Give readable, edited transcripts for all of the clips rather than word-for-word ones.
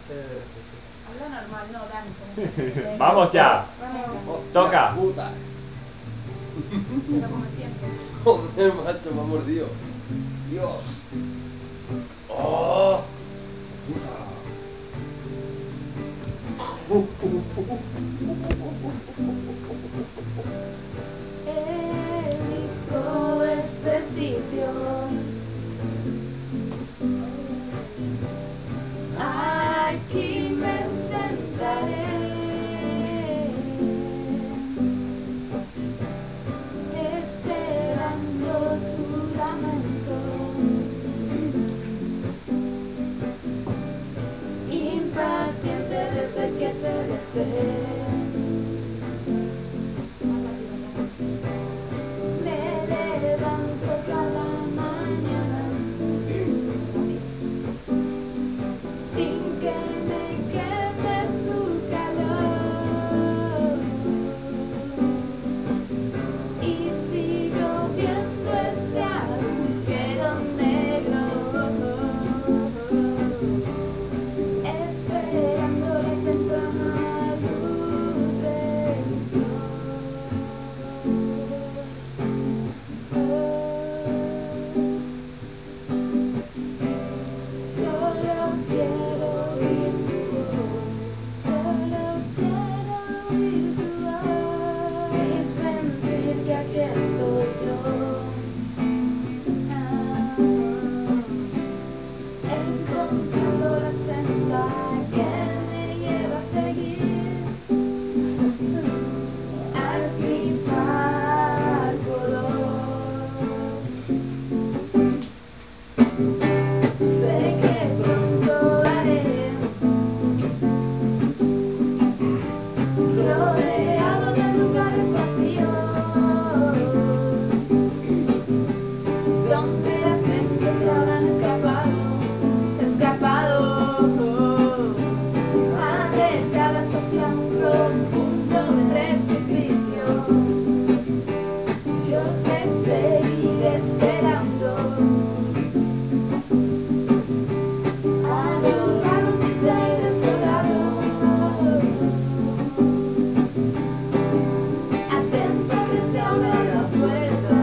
Habla normal, no, Dani. Vamos ya. Vamos. Toca. Puta. Pero como siempre. Joder, macho, me ha mordido. Dios. Oh. Puta. Elijo este sitio. Aquí me sentaré, esperando tu lamento, impaciente desde que te besé. Me levanto cada mañana sin que me queme tu calor, y sigo viendo ese agujero negro, esperando la temprana luz del sol. Solo quiero oír tu voz, solo quiero oír tu voz y sentir que aquí estoy yo, encontrando la senda que me lleva a seguir, a esnifar color. Sé que pronto haré, rodeado de lugares vacíos, donde las mentes se habrán escapado, alejadas hacia un profundo precipicio. Yo te seguiré esperando. Alojado, triste y desolado, atento a que se abra la puerta,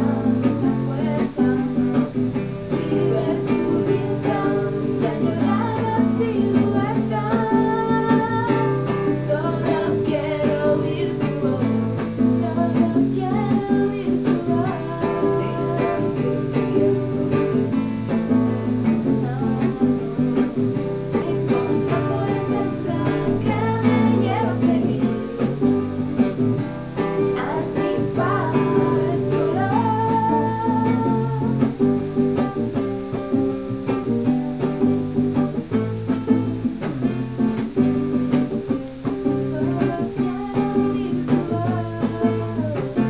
y ver tu linda y añorada silueta. Solo quiero oír tu voz, solo quiero oír tu voz y sentir que aquí estoy. Encontrando la senda que me lleva a seguir, a esnifar color. Solo quiero oír tu voz.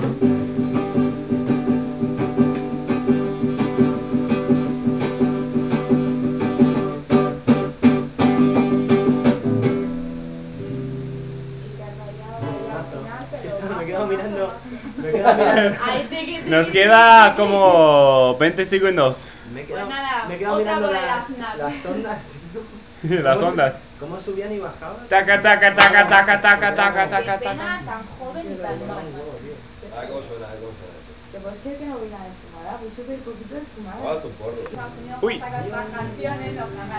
Me quedo mirando. Me quedo mirando. Ay, tiqui, tiqui, Nos tiqui, queda tiqui. como 20 segundos. Me Pues nada, me quedo otra mirando por el las Aznar. ondas, tío. Las ¿Cómo ondas. ¿Cómo subían y bajaban? Taca, taca, taca, taca, taca, taca, Qué taca, pena taca. tan joven y tan mal. La cosa. ¿Te puedes creer que no voy a de fumada? Voy súper poquito de fumada. Tu porro. No, señor, Uy. saca estas canciones, no,